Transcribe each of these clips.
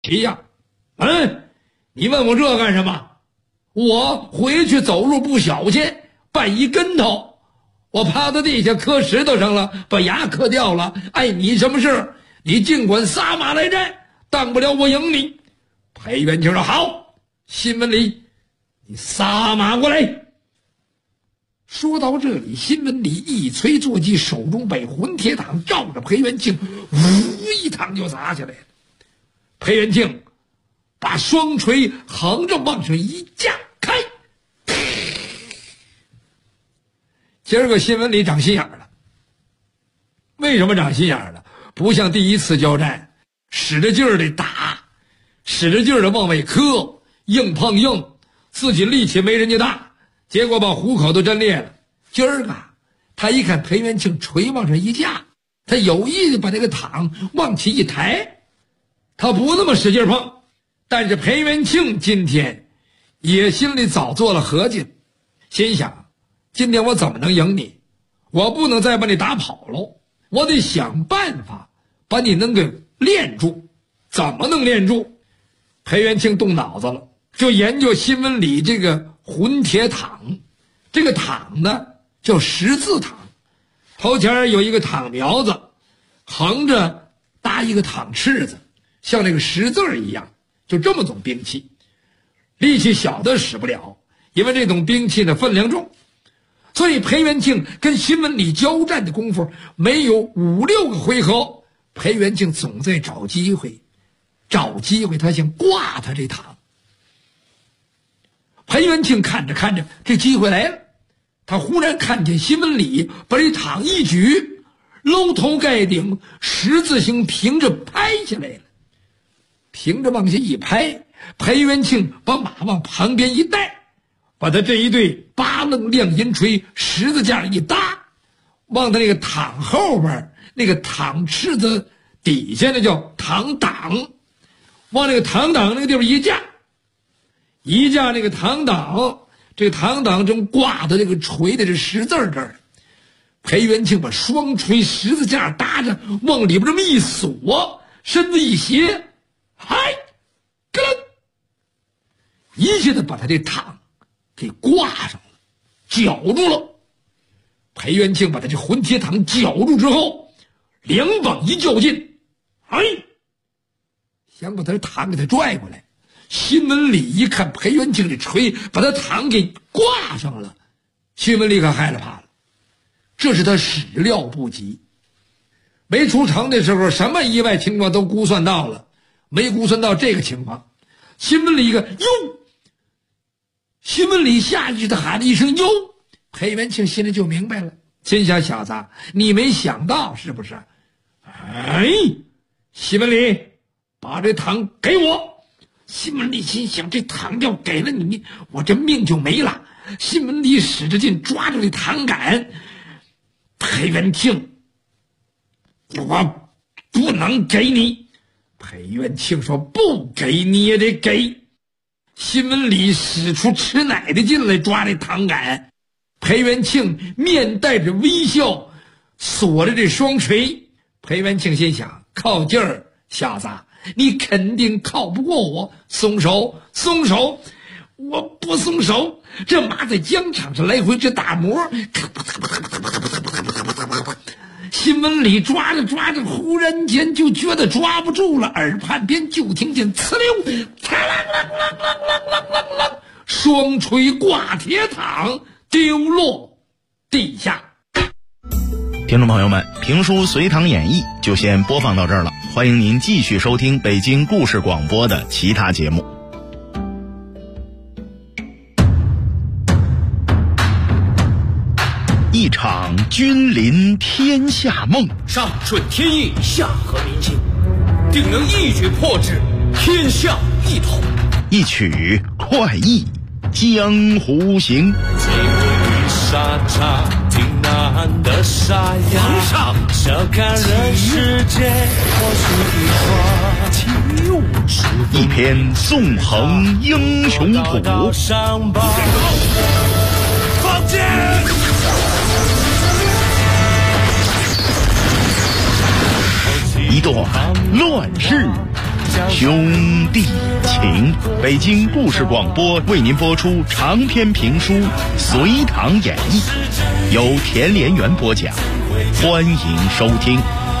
齐呀，你问我这干什么？我回去走路不小心，绊一跟头，我趴在地下磕石头上了，把牙磕掉了。你什么事？你尽管撒马来战，当不了我赢你。裴元庆说好，新文礼，你撒马过来。说到这里，新文礼一捶坐骑，手中把混铁镗照着裴元庆，呜一趟就砸下来了。裴元庆把双锤横着往上一架开，今儿个新文礼长心眼了。为什么长心眼了？不像第一次交战，使着劲儿的打，使着劲儿的往外磕，硬碰硬，自己力气没人家大，结果把虎口都震裂了。今儿个他一看裴元庆锤往上一架，他有意的把这个镗往起一抬，他不那么使劲碰。但是裴元庆今天也心里早做了合计，心想今天我怎么能赢你？我不能再把你打跑喽，我得想办法把你能给练住。怎么能练住？裴元庆动脑子了，就研究新文礼这个混铁镗。这个镗呢叫十字镗，头前有一个镗苗子，横着搭一个镗翅子，像那个十字一样，就这么种兵器。力气小的使不了，因为这种兵器的分量重。所以裴元庆跟新文礼交战的功夫没有5、6个回合，裴元庆总在找机会，他想挂他这镗。裴元庆看着看着，这机会来了，他忽然看见新文礼把这镗一举，搂头盖顶，十字形平着拍下来了。平着往下一拍，裴元庆把马往旁边一带，把他这一对8棱亮银锤十字架一搭，往他那个镗后边那个镗翅子底下那叫镗挡，往那个镗挡那个地方一架那个镗挡，这个镗挡正挂在这个锤的这十字这儿。裴元庆把双锤十字架搭着，往里边这么一锁，身子一斜，嗨，咯楞，一下子把他这镗给挂上了，绞住了。裴元庆把他这混铁镗绞住之后，两膀一较劲，想把他的镗给他拽过来。新文礼一看裴元庆这锤把他镗给挂上了，新文礼可害了怕了，这是他始料不及。没出城的时候什么意外情况都估算到了，没估算到这个情况。新文礼一个哟，新文礼下意识的喊了一声哟，裴元庆心里就明白了，心想小子你没想到是不是？新文礼把这镗给我。新文礼心想这镗要给了你，我这命就没了。新文礼使着劲抓住这镗杆，裴元庆，我不能给你。裴元庆说不给你也得给。新文礼使出吃奶的劲来抓这镗杆，裴元庆面带着微笑锁着这双锤。裴元庆心想靠劲儿，小子你肯定靠不过我，松手，我不松手。这马在疆场上来回这打磨，新文礼抓着，忽然间就觉得抓不住了，耳畔边就听见呲溜，双锤挂铁镗丢落地下。 听众朋友们，评书《隋唐演义》就先播放到这儿了，欢迎您继续收听北京故事广播的其他节目。一场君临天下梦， 上顺天意，下合民心，定能一举破之，天下一统。 一曲快意江湖行。 沙场挺难的沙哑， 皇上笑看人世间或许一花， 一篇纵横英雄谱， 上报放箭， 一段乱世兄弟情。北京故事广播为您播出长篇评书《隋唐演义》，由田连元播讲，欢迎收听。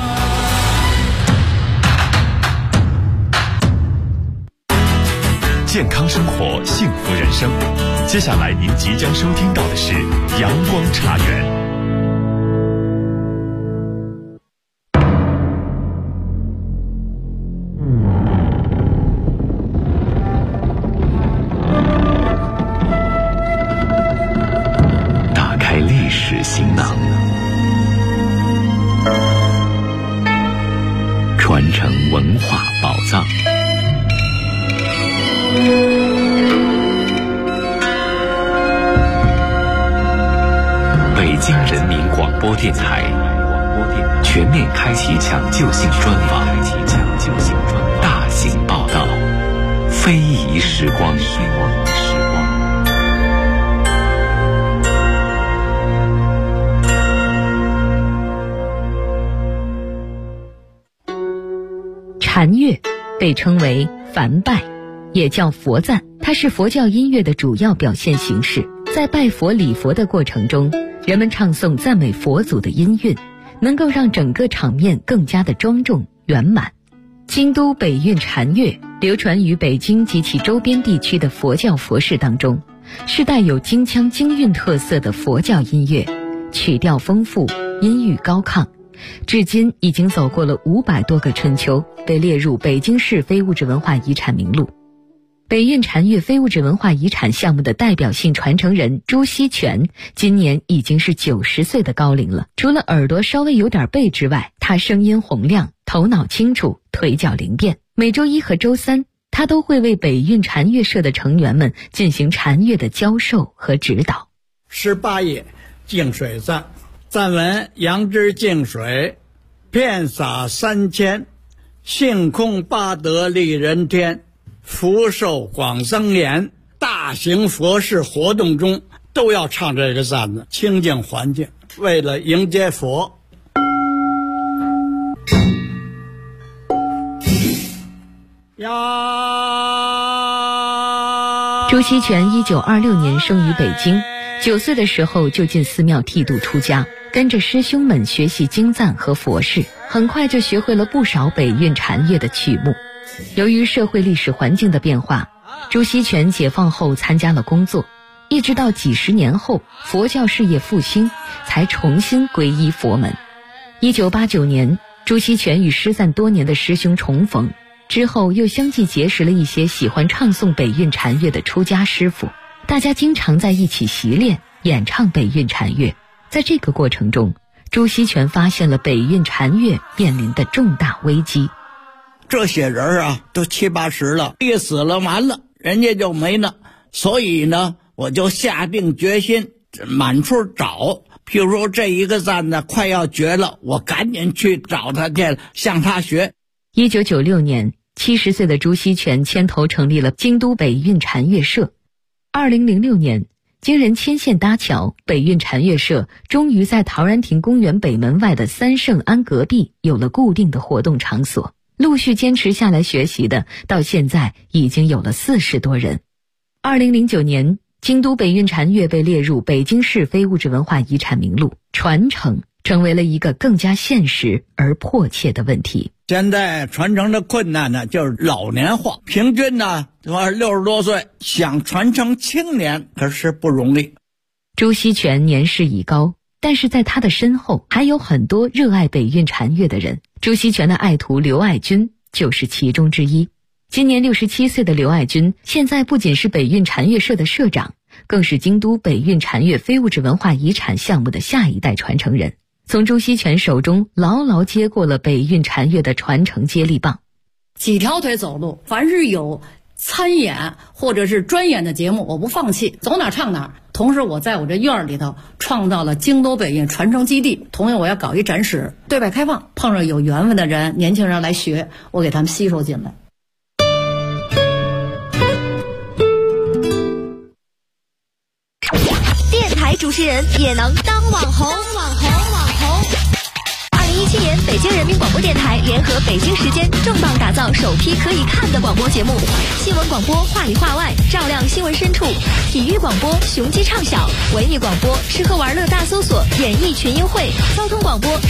健康生活，幸福人生。接下来您即将收听到的是阳光茶园。 打开历史行囊，传承文化宝藏。北京人民广播电台全面开启抢救性专访，大型报道，非遗时光。 禅乐被称为梵拜，也叫佛赞，它是佛教音乐的主要表现形式。在拜佛礼佛的过程中，人们唱诵赞美佛祖的音韵，能够让整个场面更加的庄重圆满。京都北韵禅乐流传于北京及其周边地区的佛教佛事当中，是带有京腔京韵特色的佛教音乐，曲调丰富，音域高亢，至今已经走过了500多个春秋，被列入北京市非物质文化遗产名录。北韵禅乐非物质文化遗产项目的代表性传承人朱锡全今年已经是90岁的高龄了。除了耳朵稍微有点背之外，他声音洪亮，头脑清楚，腿脚灵便。每周一和周三，他都会为北韵禅乐社的成员们进行禅乐的教授和指导。 18页净水赞，赞文：杨枝净水，遍洒3000，性空八德利人天，福寿广增延。大型佛事活动中都要唱这个赞子，清净环境，为了迎接佛。 朱锡全1926年生于北京，9岁的时候就进寺庙剃度出家，跟着师兄们学习经赞和佛事，很快就学会了不少北韵禅乐的曲目。由于社会历史环境的变化，朱锡全解放后参加了工作，一直到几十年后佛教事业复兴，才重新皈依佛门。1989年，朱锡全与失散多年的师兄重逢，之后又相继结识了一些喜欢唱诵北韵禅乐的出家师傅，大家经常在一起习练演唱北韵禅乐。在这个过程中，朱锡全发现了北韵禅乐面临的重大危机。 这些人啊，都70、80了，一死了完了，人家就没了。所以呢，我就下定决心满处找。譬如说这一个赞呢快要绝了，我赶紧去找他去，向他学。 1996年，70岁的朱锡全牵头成立了京都北韵禅乐社。2006年，经人牵线搭桥，北韵禅乐社终于在陶然亭公园北门外的三圣庵隔壁有了固定的活动场所。陆续坚持下来学习的，到现在已经有了40多人。2009年，京都北韵禅乐被列入北京市非物质文化遗产名录，传承成为了一个更加现实而迫切的问题。 现在传承的困难呢，就是老年化，平均呢60多岁，想传承青年可是不容易。 朱锡全年事已高，但是在他的身后还有很多热爱北韵禅乐的人。朱锡全的爱徒刘爱军就是其中之一。今年67岁的刘爱军，现在不仅是北韵禅乐社的社长，更是京都北韵禅乐非物质文化遗产项目的下一代传承人，从朱锡全手中牢牢接过了北韵禅乐的传承接力棒。 几条腿走路，凡是有参演或者是专演的节目，我不放弃，走哪唱哪。同时我在我这院里头创造了京都北韵传承基地，同样我要搞一展示，对外开放，碰上有缘分的人，年轻人来学，我给他们吸收进来。 电台主持人也能当网红。 2017年，北京人民广播电台联合北京时间重磅打造首批可以看的广播节目。新闻广播话里话外，照亮新闻深处；体育广播雄鸡唱晓；文艺广播吃喝玩乐大搜索，演艺群英会；交通广播